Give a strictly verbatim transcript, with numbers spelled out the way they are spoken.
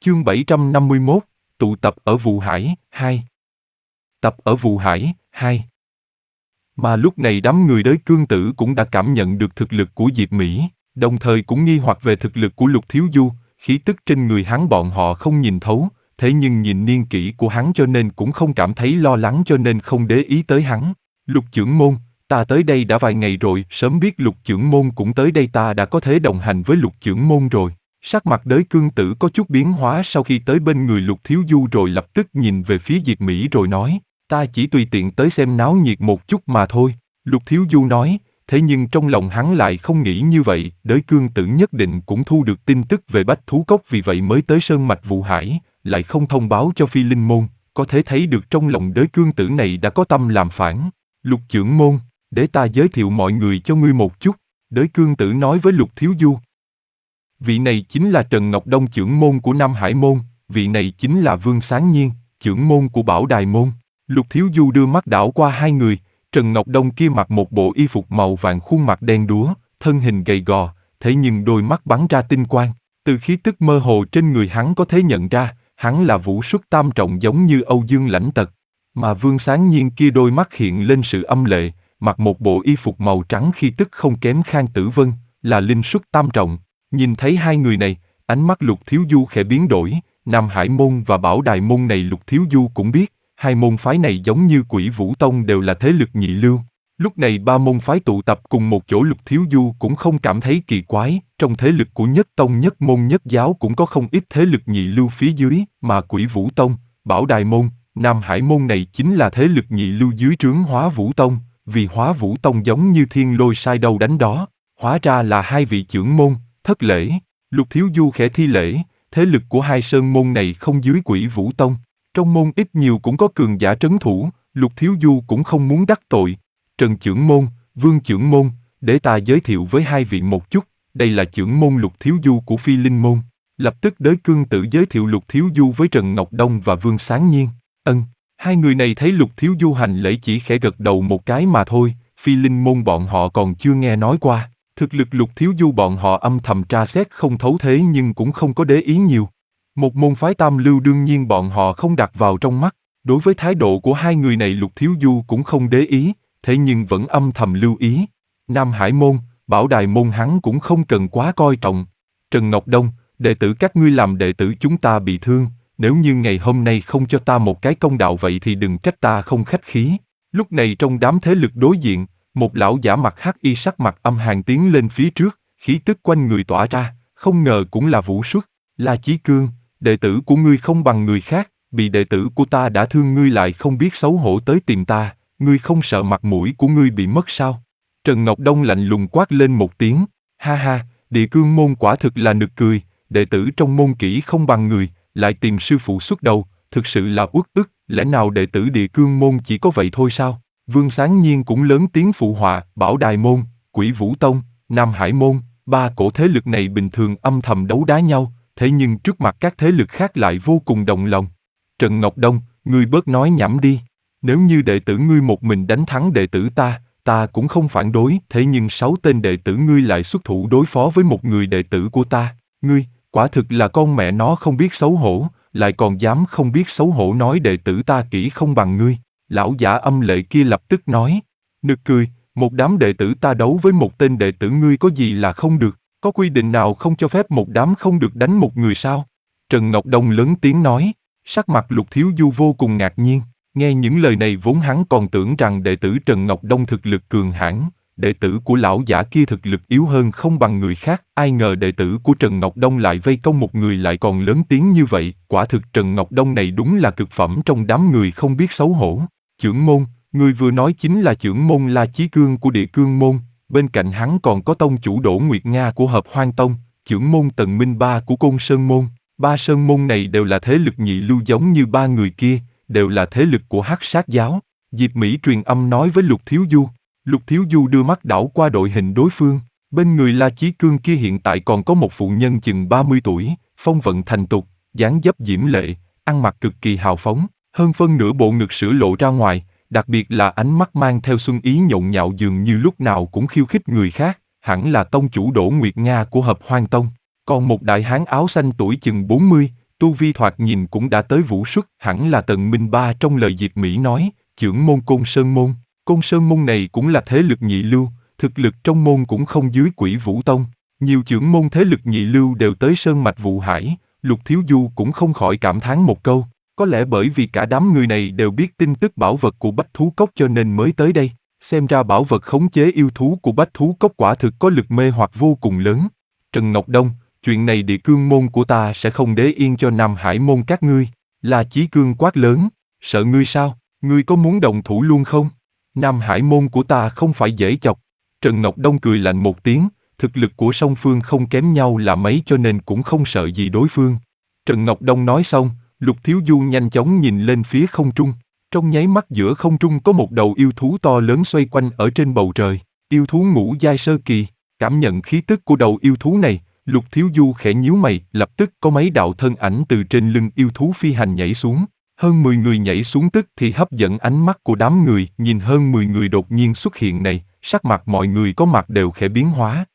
Chương bảy trăm năm mươi mốt, tụ tập ở Vụ Hải, hai. Tập ở Vụ Hải, hai. Mà lúc này đám người Đới Cương Tử cũng đã cảm nhận được thực lực của Diệp Mỹ, đồng thời cũng nghi hoặc về thực lực của Lục Thiếu Du, khí tức trên người hắn bọn họ không nhìn thấu, thế nhưng nhìn niên kỷ của hắn cho nên cũng không cảm thấy lo lắng cho nên không để ý tới hắn. Lục trưởng môn, ta tới đây đã vài ngày rồi, sớm biết Lục trưởng môn cũng tới đây ta đã có thể đồng hành với Lục trưởng môn rồi. Sắc mặt Đới Cương Tử có chút biến hóa sau khi tới bên người Lục Thiếu Du rồi lập tức nhìn về phía Diệp Mỹ rồi nói, ta chỉ tùy tiện tới xem náo nhiệt một chút mà thôi. Lục Thiếu Du nói, thế nhưng trong lòng hắn lại không nghĩ như vậy, Đới Cương Tử nhất định cũng thu được tin tức về Bách Thú Cốc vì vậy mới tới Sơn Mạch Vụ Hải, lại không thông báo cho Phi Linh Môn, có thể thấy được trong lòng Đới Cương Tử này đã có tâm làm phản. Lục trưởng môn, để ta giới thiệu mọi người cho ngươi một chút, Đới Cương Tử nói với Lục Thiếu Du. Vị này chính là Trần Ngọc Đông trưởng môn của Nam Hải Môn, vị này chính là Vương Sáng Nhiên, trưởng môn của Bảo Đài Môn. Lục Thiếu Du đưa mắt đảo qua hai người, Trần Ngọc Đông kia mặc một bộ y phục màu vàng khuôn mặt đen đúa, thân hình gầy gò, thế nhưng đôi mắt bắn ra tinh quang, từ khí tức mơ hồ trên người hắn có thể nhận ra, hắn là vũ xuất tam trọng giống như Âu Dương Lãnh Tật. Mà Vương Sáng Nhiên kia đôi mắt hiện lên sự âm lệ, mặc một bộ y phục màu trắng khí tức không kém Khang Tử Vân, là linh xuất tam trọng. Nhìn thấy hai người này, ánh mắt Lục Thiếu Du khẽ biến đổi, Nam Hải Môn và Bảo Đài Môn này Lục Thiếu Du cũng biết, hai môn phái này giống như Quỷ Vũ Tông đều là thế lực nhị lưu. Lúc này ba môn phái tụ tập cùng một chỗ Lục Thiếu Du cũng không cảm thấy kỳ quái, trong thế lực của Nhất Tông Nhất Môn Nhất Giáo cũng có không ít thế lực nhị lưu phía dưới, mà Quỷ Vũ Tông, Bảo Đài Môn, Nam Hải Môn này chính là thế lực nhị lưu dưới trướng Hóa Vũ Tông, vì Hóa Vũ Tông giống như thiên lôi sai đâu đánh đó, hóa ra là hai vị trưởng môn. Thất lễ, Lục Thiếu Du khẽ thi lễ, thế lực của hai sơn môn này không dưới Quỷ Vũ Tông, trong môn ít nhiều cũng có cường giả trấn thủ, Lục Thiếu Du cũng không muốn đắc tội. Trần trưởng môn, Vương trưởng môn, để ta giới thiệu với hai vị một chút, đây là trưởng môn Lục Thiếu Du của Phi Linh môn. Lập tức Đới Cương Tử giới thiệu Lục Thiếu Du với Trần Ngọc Đông và Vương Sáng Nhiên. Ân, hai người này thấy Lục Thiếu Du hành lễ chỉ khẽ gật đầu một cái mà thôi, Phi Linh môn bọn họ còn chưa nghe nói qua. Thực lực Lục Thiếu Du bọn họ âm thầm tra xét không thấu thế nhưng cũng không có để ý nhiều. Một môn phái tam lưu đương nhiên bọn họ không đặt vào trong mắt, đối với thái độ của hai người này Lục Thiếu Du cũng không để ý, thế nhưng vẫn âm thầm lưu ý. Nam Hải Môn, Bảo Đài Môn hắn cũng không cần quá coi trọng. Trần Ngọc Đông, đệ tử các ngươi làm đệ tử chúng ta bị thương, nếu như ngày hôm nay không cho ta một cái công đạo vậy thì đừng trách ta không khách khí. Lúc này trong đám thế lực đối diện, một lão giả mặt hắc y sắc mặt âm hàn tiến lên phía trước, khí tức quanh người tỏa ra, không ngờ cũng là Vũ Xuất, là Chí Cương, đệ tử của ngươi không bằng người khác, bị đệ tử của ta đã thương ngươi lại không biết xấu hổ tới tìm ta, ngươi không sợ mặt mũi của ngươi bị mất sao? Trần Ngọc Đông lạnh lùng quát lên một tiếng, ha ha, Địa Cương môn quả thực là nực cười, đệ tử trong môn kỹ không bằng người, lại tìm sư phụ xuất đầu, thực sự là uất ức, lẽ nào đệ tử Địa Cương môn chỉ có vậy thôi sao? Vương Sáng Nhiên cũng lớn tiếng phụ họa, Bảo Đài Môn, Quỷ Vũ Tông, Nam Hải Môn, ba cổ thế lực này bình thường âm thầm đấu đá nhau, thế nhưng trước mặt các thế lực khác lại vô cùng đồng lòng. Trần Ngọc Đông, ngươi bớt nói nhảm đi, nếu như đệ tử ngươi một mình đánh thắng đệ tử ta, ta cũng không phản đối, thế nhưng sáu tên đệ tử ngươi lại xuất thủ đối phó với một người đệ tử của ta, ngươi, quả thực là con mẹ nó không biết xấu hổ, lại còn dám không biết xấu hổ nói đệ tử ta kỹ không bằng ngươi. Lão giả âm lệ kia lập tức nói, nực cười, một đám đệ tử ta đấu với một tên đệ tử ngươi có gì là không được, có quy định nào không cho phép một đám không được đánh một người sao? Trần Ngọc Đông lớn tiếng nói, sắc mặt Lục Thiếu Du vô cùng ngạc nhiên, nghe những lời này vốn hắn còn tưởng rằng đệ tử Trần Ngọc Đông thực lực cường hãn, đệ tử của lão giả kia thực lực yếu hơn không bằng người khác, ai ngờ đệ tử của Trần Ngọc Đông lại vây công một người lại còn lớn tiếng như vậy, quả thực Trần Ngọc Đông này đúng là cực phẩm trong đám người không biết xấu hổ. Trưởng môn, người vừa nói chính là trưởng môn La Chí Cương của Địa Cương môn, bên cạnh hắn còn có tông chủ Đỗ Nguyệt Nga của Hợp Hoan Tông, trưởng môn Tần Minh Ba của Côn Sơn môn, ba sơn môn này đều là thế lực nhị lưu giống như ba người kia, đều là thế lực của Hắc Sát giáo. Diệp Mỹ truyền âm nói với Lục Thiếu Du, Lục Thiếu Du đưa mắt đảo qua đội hình đối phương, bên người La Chí Cương kia hiện tại còn có một phụ nhân chừng ba mươi tuổi, phong vận thành tục, dáng dấp diễm lệ, ăn mặc cực kỳ hào phóng. Hơn phân nửa bộ ngực sữa lộ ra ngoài, đặc biệt là ánh mắt mang theo xuân ý nhộn nhạo dường như lúc nào cũng khiêu khích người khác, hẳn là tông chủ Đỗ Nguyệt Nga của Hợp Hoan Tông. Còn một đại hán áo xanh tuổi chừng bốn mươi, tu vi thoạt nhìn cũng đã tới vũ xuất, hẳn là tầng minh ba trong lời Diệp Mỹ nói, chưởng môn Côn Sơn Môn. Côn Sơn Môn này cũng là thế lực nhị lưu, thực lực trong môn cũng không dưới Quỷ Vũ Tông. Nhiều chưởng môn thế lực nhị lưu đều tới sơn mạch Vụ Hải, Lục Thiếu Du cũng không khỏi cảm thán một câu, có lẽ bởi vì cả đám người này đều biết tin tức bảo vật của Bách Thú Cốc cho nên mới tới đây. Xem ra bảo vật khống chế yêu thú của Bách Thú Cốc quả thực có lực mê hoặc vô cùng lớn. Trần Ngọc Đông, chuyện này Địa Cương môn của ta sẽ không để yên cho Nam Hải môn các ngươi. La Chí Cương quát lớn, sợ ngươi sao, ngươi có muốn đồng thủ luôn không? Nam Hải môn của ta không phải dễ chọc. Trần Ngọc Đông cười lạnh một tiếng, thực lực của song phương không kém nhau là mấy cho nên cũng không sợ gì đối phương. Trần Ngọc Đông nói xong, Lục Thiếu Du nhanh chóng nhìn lên phía không trung. Trong nháy mắt giữa không trung có một đầu yêu thú to lớn xoay quanh ở trên bầu trời. Yêu thú ngũ giai sơ kỳ, cảm nhận khí tức của đầu yêu thú này, Lục Thiếu Du khẽ nhíu mày, lập tức có mấy đạo thân ảnh từ trên lưng yêu thú phi hành nhảy xuống. Hơn mười người nhảy xuống tức thì hấp dẫn ánh mắt của đám người, nhìn hơn mười người đột nhiên xuất hiện này, sắc mặt mọi người có mặt đều khẽ biến hóa.